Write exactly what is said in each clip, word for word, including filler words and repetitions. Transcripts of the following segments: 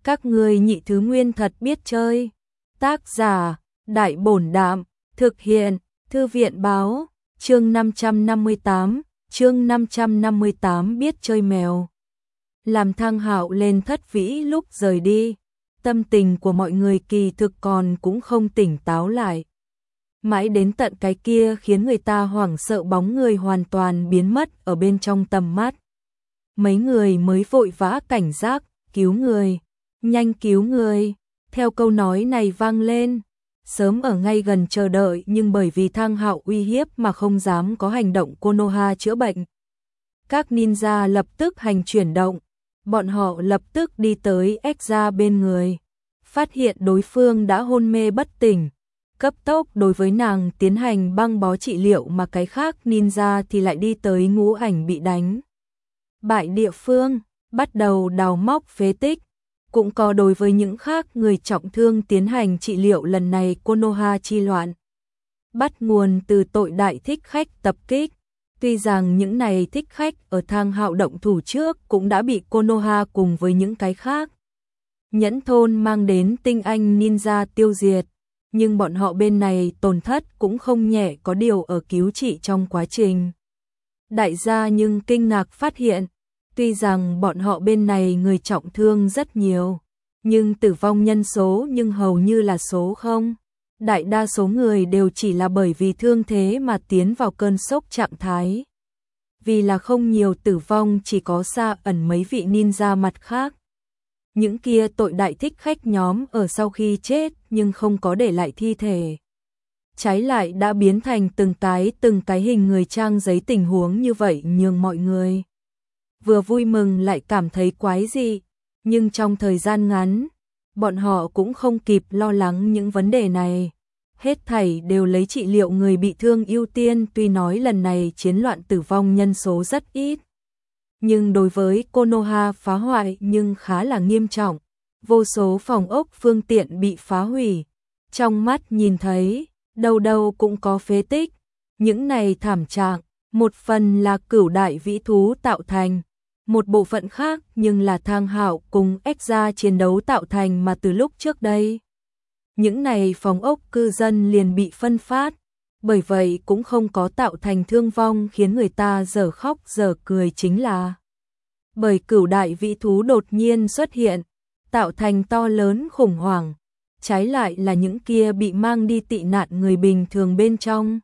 Các ngươi nhị thứ nguyên thật biết chơi. Tác giả, Đại Bổn Đạm, thực hiện, Thư viện Báo, chương năm trăm năm mươi tám, chương năm trăm năm mươi tám biết chơi mèo. Làm Thang Hạo lên thất vĩ lúc rời đi, tâm tình của mọi người kỳ thực còn cũng không tỉnh táo lại. Mãi đến tận cái kia khiến người ta hoảng sợ bóng người hoàn toàn biến mất ở bên trong tầm mắt. Mấy người mới vội vã cảnh giác, cứu người, nhanh cứu người. Theo câu nói này vang lên, sớm ở ngay gần chờ đợi nhưng bởi vì Thang Hạo uy hiếp mà không dám có hành động Konoha chữa bệnh. Các ninja lập tức hành chuyển động, bọn họ lập tức đi tới Ekza bên người, phát hiện đối phương đã hôn mê bất tỉnh, cấp tốc đối với nàng tiến hành băng bó trị liệu mà cái khác ninja thì lại đi tới Ngũ Ảnh bị đánh bại địa phương, bắt đầu đào móc phế tích. Cũng có đối với những khác người trọng thương tiến hành trị liệu. Lần này Konoha chi loạn bắt nguồn từ tội đại thích khách tập kích. Tuy rằng những này thích khách ở Thang Hạo động thủ trước cũng đã bị Konoha cùng với những cái khác Nhẫn thôn mang đến tinh anh ninja tiêu diệt, nhưng bọn họ bên này tổn thất cũng không nhẹ, có điều ở cứu trị trong quá trình. Đại gia nhưng kinh ngạc phát hiện, tuy rằng bọn họ bên này người trọng thương rất nhiều, nhưng tử vong nhân số nhưng hầu như là số không. Đại đa số người đều chỉ là bởi vì thương thế mà tiến vào cơn sốc trạng thái. Vì là không nhiều tử vong, chỉ có xa ẩn mấy vị ninja mặt khác. Những kia tội đại thích khách nhóm ở sau khi chết nhưng không có để lại thi thể. Trái lại đã biến thành từng cái từng cái hình người trang giấy. Tình huống như vậy nhường mọi người vừa vui mừng lại cảm thấy quái dị, nhưng trong thời gian ngắn, bọn họ cũng không kịp lo lắng những vấn đề này. Hết thảy đều lấy trị liệu người bị thương ưu tiên. Tuy nói lần này chiến loạn tử vong nhân số rất ít, nhưng đối với Konoha phá hoại nhưng khá là nghiêm trọng. Vô số phòng ốc phương tiện bị phá hủy, trong mắt nhìn thấy, đâu đâu cũng có phế tích. Những này thảm trạng, một phần là cửu đại vĩ thú tạo thành, một bộ phận khác nhưng là Thang Hạo cùng Ekza chiến đấu tạo thành mà từ lúc trước đây. Những này phòng ốc cư dân liền bị phân phát, bởi vậy cũng không có tạo thành thương vong khiến người ta dở khóc dở cười, chính là bởi cửu đại vĩ thú đột nhiên xuất hiện, tạo thành to lớn khủng hoảng. Trái lại là những kia bị mang đi tị nạn người bình thường bên trong.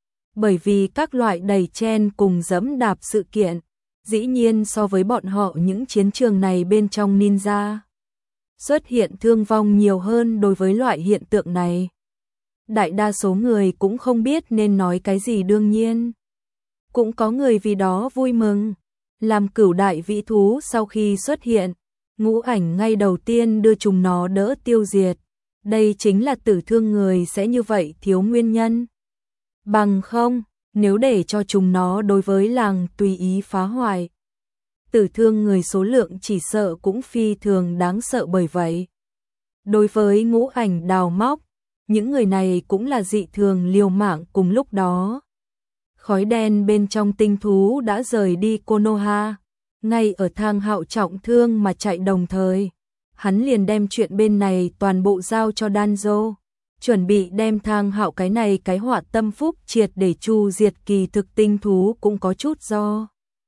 Bởi vì các loại đẩy chen cùng dẫm đạp sự kiện, dĩ nhiên so với bọn họ những chiến trường này bên trong ninja xuất hiện thương vong nhiều hơn. Đối với loại hiện tượng này, đại đa số người cũng không biết nên nói cái gì. Đương nhiên, cũng có người vì đó vui mừng. Làm cửu đại vĩ thú sau khi xuất hiện, Ngũ Ảnh ngay đầu tiên đưa chúng nó đỡ tiêu diệt. Đây chính là tử thương người sẽ như vậy thiếu nguyên nhân. Bằng không, nếu để cho chúng nó đối với làng tùy ý phá hoại, tử thương người số lượng chỉ sợ cũng phi thường đáng sợ. Bởi vậy, đối với Ngũ Ảnh đào móc, những người này cũng là dị thường liều mạng. Cùng lúc đó, khói đen bên trong tinh thú đã rời đi Konoha, ngay ở Thang Hạo trọng thương mà chạy đồng thời. Hắn liền đem chuyện bên này toàn bộ giao cho Danzo, chuẩn bị đem Thang Hạo cái này cái họa tâm phúc triệt để chu diệt. Kỳ thực tinh thú cũng có chút do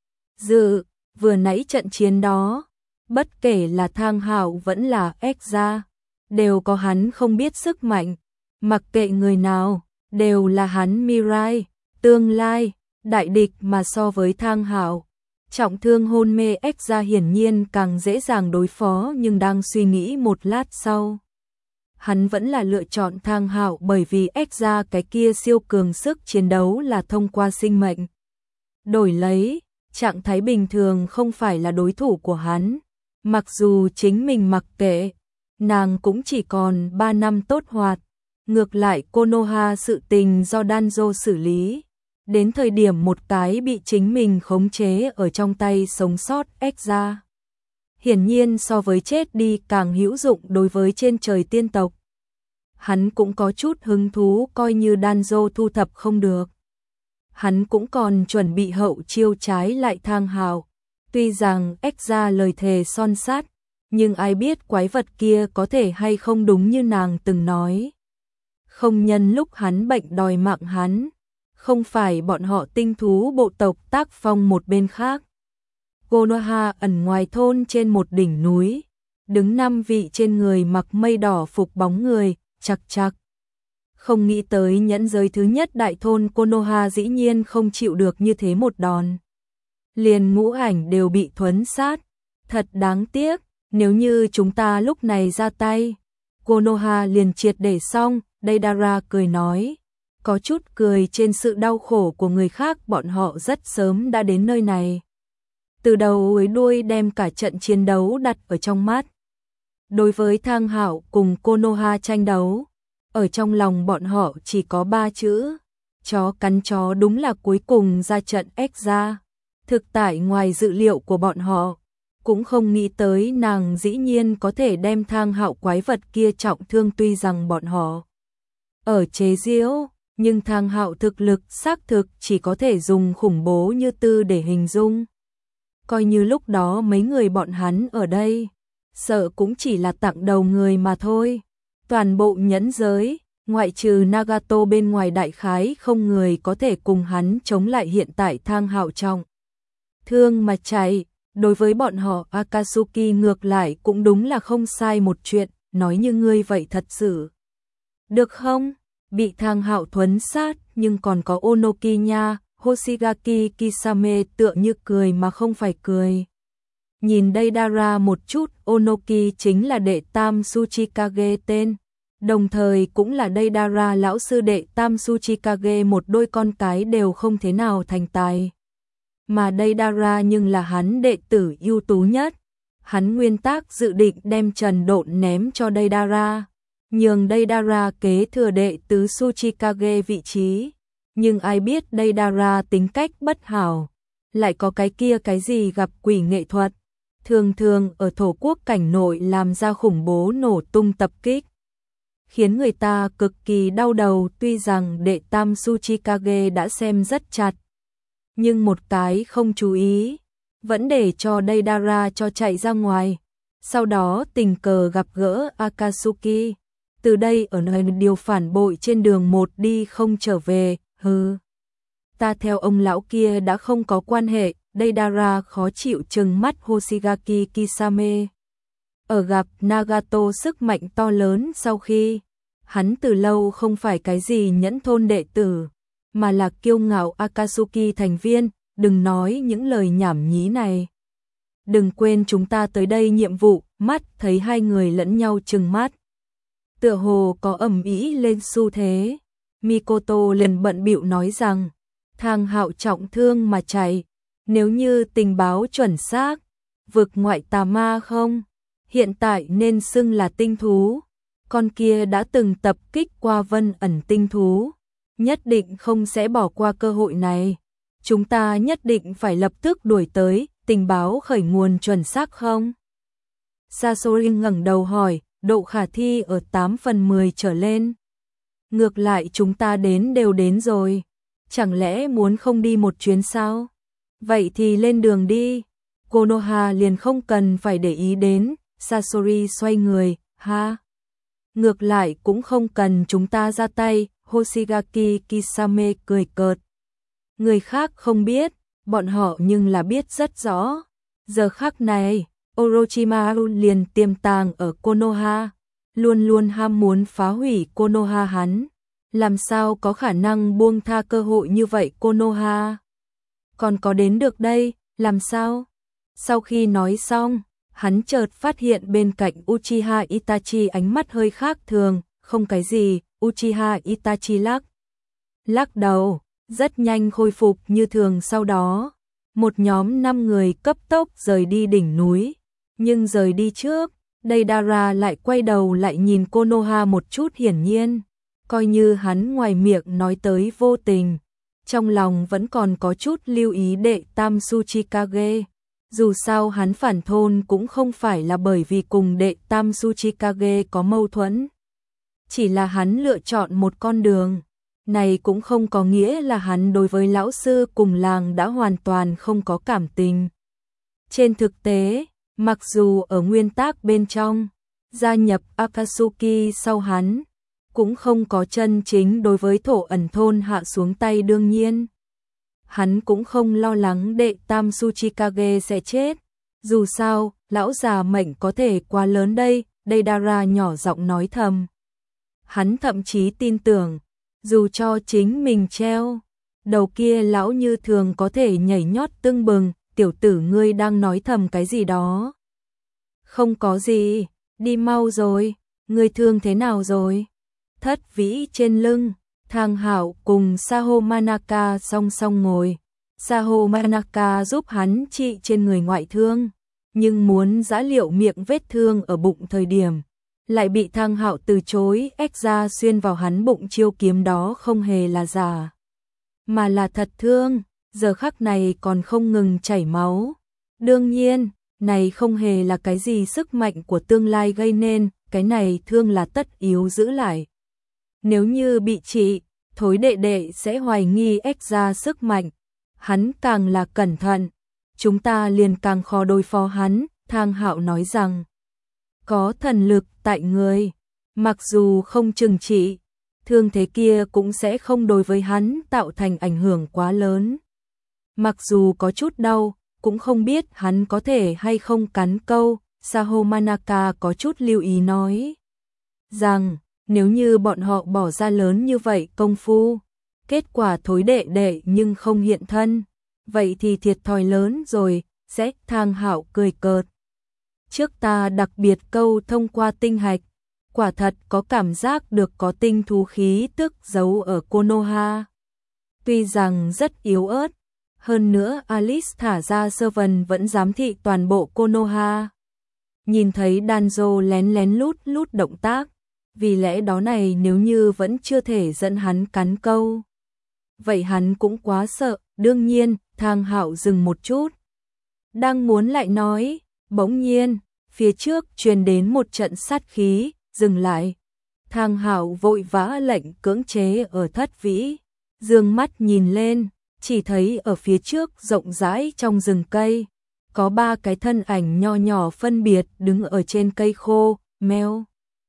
dự, vừa nãy trận chiến đó, bất kể là Thang Hạo vẫn là Ekza, đều có hắn không biết sức mạnh, mặc kệ người nào, đều là hắn Mirai, tương lai, đại địch. Mà so với Thang Hạo, trọng thương hôn mê Ekza hiển nhiên càng dễ dàng đối phó, nhưng đang suy nghĩ một lát sau, hắn vẫn là lựa chọn Thang Hạo, bởi vì Ekza cái kia siêu cường sức chiến đấu là thông qua sinh mệnh đổi lấy, trạng thái bình thường không phải là đối thủ của hắn. Mặc dù chính mình mặc kệ, nàng cũng chỉ còn ba năm tốt hoạt. Ngược lại Konoha sự tình do Danzo xử lý, đến thời điểm một cái bị chính mình khống chế ở trong tay sống sót Ekza, hiển nhiên so với chết đi càng hữu dụng đối với trên trời tiên tộc. Hắn cũng có chút hứng thú, coi như Danzo thu thập không được, hắn cũng còn chuẩn bị hậu chiêu trái lại Thang Hạo. Tuy rằng Ekza lời thề son sắt, nhưng ai biết quái vật kia có thể hay không đúng như nàng từng nói. Không nhân lúc hắn bệnh đòi mạng hắn, không phải bọn họ tinh thú bộ tộc tác phong một bên khác. Konoha ẩn ngoài thôn trên một đỉnh núi, đứng năm vị trên người mặc mây đỏ phục bóng người, chặt chặt. Không nghĩ tới nhẫn giới thứ nhất đại thôn Konoha dĩ nhiên không chịu được như thế một đòn. Liền ngũ ảnh đều bị thuấn sát, thật đáng tiếc, nếu như chúng ta lúc này ra tay, Konoha liền triệt để xong. Deidara cười nói, có chút cười trên sự đau khổ của người khác, bọn họ rất sớm đã đến nơi này. Từ đầu tới đuôi đem cả trận chiến đấu đặt ở trong mắt. Đối với Thang Hạo cùng Konoha tranh đấu, ở trong lòng bọn họ chỉ có ba chữ, chó cắn chó, đúng là cuối cùng ra trận ếch ra. Thực tại ngoài dự liệu của bọn họ, cũng không nghĩ tới nàng dĩ nhiên có thể đem Thang Hạo quái vật kia trọng thương, tuy rằng bọn họ ở chế giễu, nhưng Thang Hạo thực lực xác thực chỉ có thể dùng khủng bố như tư để hình dung. Coi như lúc đó mấy người bọn hắn ở đây, sợ cũng chỉ là tặng đầu người mà thôi. Toàn bộ nhẫn giới, ngoại trừ Nagato bên ngoài đại khái không người có thể cùng hắn chống lại hiện tại Thang Hạo trọng thương mà chạy. Đối với bọn họ Akatsuki ngược lại cũng đúng là không sai một chuyện, nói như ngươi vậy thật sự. Được không? Bị Thang Hạo thuấn sát nhưng còn có Onoki nha, Hoshigaki Kisame tựa như cười mà không phải cười. Nhìn Deidara một chút, Onoki chính là đệ tam Tsuchikage tên, đồng thời cũng là Deidara lão sư đệ tam Tsuchikage, một đôi con cái đều không thế nào thành tài. Mà Deidara nhưng là hắn đệ tử ưu tú nhất. Hắn nguyên tắc dự định đem Trần Độn ném cho Deidara, nhường Deidara kế thừa đệ tứ Tsuchikage vị trí. Nhưng ai biết Deidara tính cách bất hảo, lại có cái kia cái gì gặp quỷ nghệ thuật, thường thường ở thổ quốc cảnh nội làm ra khủng bố nổ tung tập kích, khiến người ta cực kỳ đau đầu. Tuy rằng đệ tam Tsuchikage đã xem rất chặt, nhưng một cái không chú ý, vẫn để cho Deidara cho chạy ra ngoài. Sau đó tình cờ gặp gỡ Akatsuki, từ đây ở nơi điều phản bội trên đường một đi không trở về. Hừ, ta theo ông lão kia đã không có quan hệ. Deidara khó chịu trừng mắt Hoshigaki Kisame. Ở gặp Nagato sức mạnh to lớn sau khi hắn từ lâu không phải cái gì nhẫn thôn đệ tử, mà là kiêu ngạo Akatsuki thành viên. Đừng nói những lời nhảm nhí này. Đừng quên chúng ta tới đây nhiệm vụ. Mắt thấy hai người lẫn nhau trừng mắt, tựa hồ có ầm ĩ lên xu thế. Mikoto liền bận bịu nói rằng, Thang Hạo trọng thương mà chạy, nếu như tình báo chuẩn xác, vực ngoại tà ma không, hiện tại nên xưng là tinh thú. Con kia đã từng tập kích qua Vân Ẩn tinh thú, nhất định không sẽ bỏ qua cơ hội này. Chúng ta nhất định phải lập tức đuổi tới. Tình báo khởi nguồn chuẩn xác không? Sasori ngẩng đầu hỏi, độ khả thi ở tám phần mười trở lên. Ngược lại chúng ta đến đều đến rồi, chẳng lẽ muốn không đi một chuyến sao? Vậy thì lên đường đi. Konoha liền không cần phải để ý đến. Sasori xoay người, ha. Ngược lại cũng không cần chúng ta ra tay. Hoshigaki Kisame cười cợt. Người khác không biết, bọn họ nhưng là biết rất rõ. Giờ khắc này, Orochimaru liền tiềm tàng ở Konoha, luôn luôn ham muốn phá hủy Konoha hắn. Làm sao có khả năng buông tha cơ hội như vậy? Konoha còn có đến được đây, làm sao? Sau khi nói xong, hắn chợt phát hiện bên cạnh Uchiha Itachi ánh mắt hơi khác thường. Không cái gì. Uchiha Itachi lắc lắc đầu, rất nhanh khôi phục như thường. Sau đó, một nhóm năm người cấp tốc rời đi đỉnh núi. Nhưng rời đi trước, Deidara lại quay đầu lại nhìn Konoha một chút. Hiển nhiên, coi như hắn ngoài miệng nói tới vô tình, trong lòng vẫn còn có chút lưu ý đệ tam Tsuchikage. Dù sao hắn phản thôn cũng không phải là bởi vì cùng đệ tam Tsuchikage có mâu thuẫn, chỉ là hắn lựa chọn một con đường. Này cũng không có nghĩa là hắn đối với lão sư cùng làng đã hoàn toàn không có cảm tình. Trên thực tế, Mặc dù ở nguyên tắc bên trong, gia nhập Akatsuki sau hắn, cũng không có chân chính đối với thổ ẩn thôn hạ xuống tay đương nhiên. Hắn cũng không lo lắng đệ tam Tsuchikage sẽ chết. Dù sao, lão già mệnh có thể quá lớn đây, Deidara nhỏ giọng nói thầm. Hắn thậm chí tin tưởng, dù cho chính mình treo, đầu kia lão như thường có thể nhảy nhót tưng bừng, tiểu tử ngươi đang nói thầm cái gì đó. Không có gì, đi mau rồi, ngươi thương thế nào rồi? Thất vĩ trên lưng, Thang Hạo cùng Saho Manaka song song ngồi. Saho Manaka giúp hắn trị trên người ngoại thương, nhưng muốn giã liệu miệng vết thương ở bụng thời điểm, lại bị Thang Hạo từ chối, ép ra xuyên vào hắn bụng chiêu kiếm đó không hề là giả, mà là thật thương, giờ khắc này còn không ngừng chảy máu. Đương nhiên, này không hề là cái gì sức mạnh của tương lai gây nên, cái này thương là tất yếu giữ lại. Nếu như bị trị, thối đệ đệ sẽ hoài nghi ép ra sức mạnh, hắn càng là cẩn thận, chúng ta liền càng khó đối phó hắn. Thang Hạo nói rằng, có thần lực tại người, mặc dù không trừng trị, thương thế kia cũng sẽ không đối với hắn tạo thành ảnh hưởng quá lớn. Mặc dù có chút đau, cũng không biết hắn có thể hay không cắn câu. Saho Manaka có chút lưu ý nói rằng, nếu như bọn họ bỏ ra lớn như vậy công phu, kết quả thối đệ đệ nhưng không hiện thân, vậy thì thiệt thòi lớn rồi. Sẽ Thang Hạo cười cợt. Trước ta đặc biệt câu thông qua tinh hạch, quả thật có cảm giác được có tinh thú khí tức giấu ở Konoha. Tuy rằng rất yếu ớt, hơn nữa Alice thả ra sơ vần vẫn giám thị toàn bộ Konoha. Nhìn thấy Danzo lén lén lút lút động tác, vì lẽ đó này nếu như vẫn chưa thể dẫn hắn cắn câu, vậy hắn cũng quá sợ. Đương nhiên, Thang Hạo dừng một chút, đang muốn lại nói, bỗng nhiên, phía trước truyền đến một trận sát khí, dừng lại. Thang Hạo vội vã lệnh cưỡng chế ở thất vĩ, dương mắt nhìn lên, chỉ thấy ở phía trước rộng rãi trong rừng cây, có ba cái thân ảnh nho nhỏ phân biệt đứng ở trên cây khô. Mèo,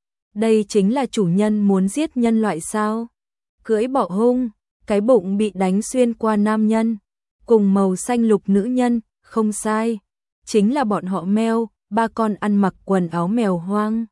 đây chính là chủ nhân muốn giết nhân loại sao? Cưỡi bọ hung, cái bụng bị đánh xuyên qua nam nhân, cùng màu xanh lục nữ nhân, không sai, chính là bọn họ Mèo, ba con ăn mặc quần áo mèo hoang.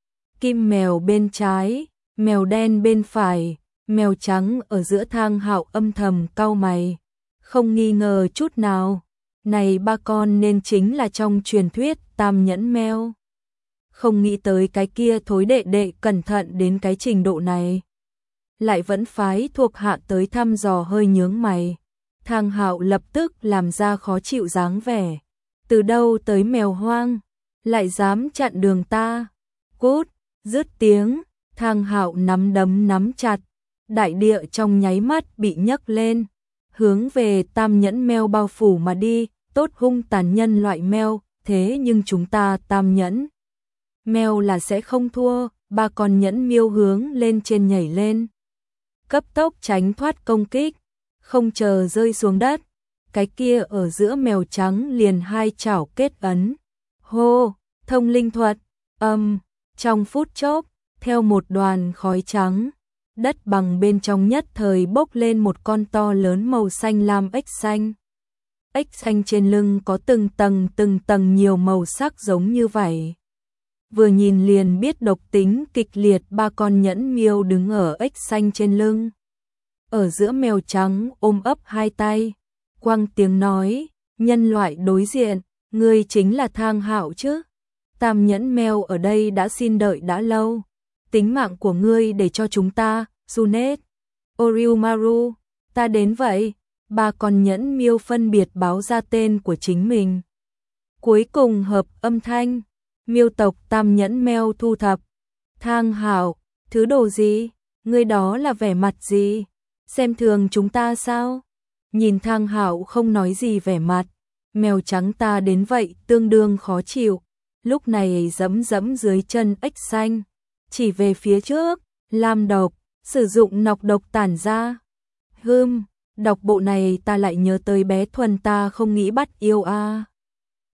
Kim mèo bên trái, mèo đen bên phải, mèo trắng ở giữa. Thang Hạo âm thầm cau mày, không nghi ngờ chút nào, này ba con nên chính là trong truyền thuyết tam nhẫn mèo. Không nghĩ tới cái kia thối đệ đệ cẩn thận đến cái trình độ này, lại vẫn phái thuộc hạ tới thăm dò, hơi nhướng mày. Thang Hạo lập tức làm ra khó chịu dáng vẻ, từ đâu tới mèo hoang, lại dám chặn đường ta? Cút! Dứt tiếng, Thang Hạo nắm đấm nắm chặt, đại địa trong nháy mắt bị nhấc lên, hướng về tam nhẫn mèo bao phủ mà đi. Tốt hung tàn nhân loại mèo, thế nhưng chúng ta tam nhẫn mèo là sẽ không thua. Ba con nhẫn miêu hướng lên trên nhảy lên, cấp tốc tránh thoát công kích, không chờ rơi xuống đất, cái kia ở giữa mèo trắng liền hai chảo kết ấn. Hô, thông linh thuật, âm, trong phút chốc, theo một đoàn khói trắng, đất bằng bên trong nhất thời bốc lên một con to lớn màu xanh lam ếch xanh. Ếch xanh trên lưng có từng tầng từng tầng nhiều màu sắc giống như vậy. Vừa nhìn liền biết độc tính kịch liệt. Ba con nhẫn miêu đứng ở ếch xanh trên lưng, ở giữa mèo trắng ôm ấp hai tay, quăng tiếng nói, nhân loại đối diện, ngươi chính là Thang Hạo chứ? Tam nhẫn mèo ở đây đã xin đợi đã lâu, tính mạng của ngươi để cho chúng ta. Junet, Oriumaru, ta đến vậy. Ba con nhẫn miêu phân biệt báo ra tên của chính mình, cuối cùng hợp âm thanh. Miêu tộc tam nhẫn mèo thu thập. Thang Hạo, thứ đồ gì? Ngươi đó là vẻ mặt gì? Xem thường chúng ta sao? Nhìn Thang Hạo không nói gì vẻ mặt, mèo trắng ta đến vậy tương đương khó chịu, lúc này giẫm giẫm dưới chân ếch xanh, chỉ về phía trước, lam độc, sử dụng nọc độc tản ra. Hừm, độc bộ này ta lại nhớ tới bé Thuần, ta không nghĩ bắt yêu a. À.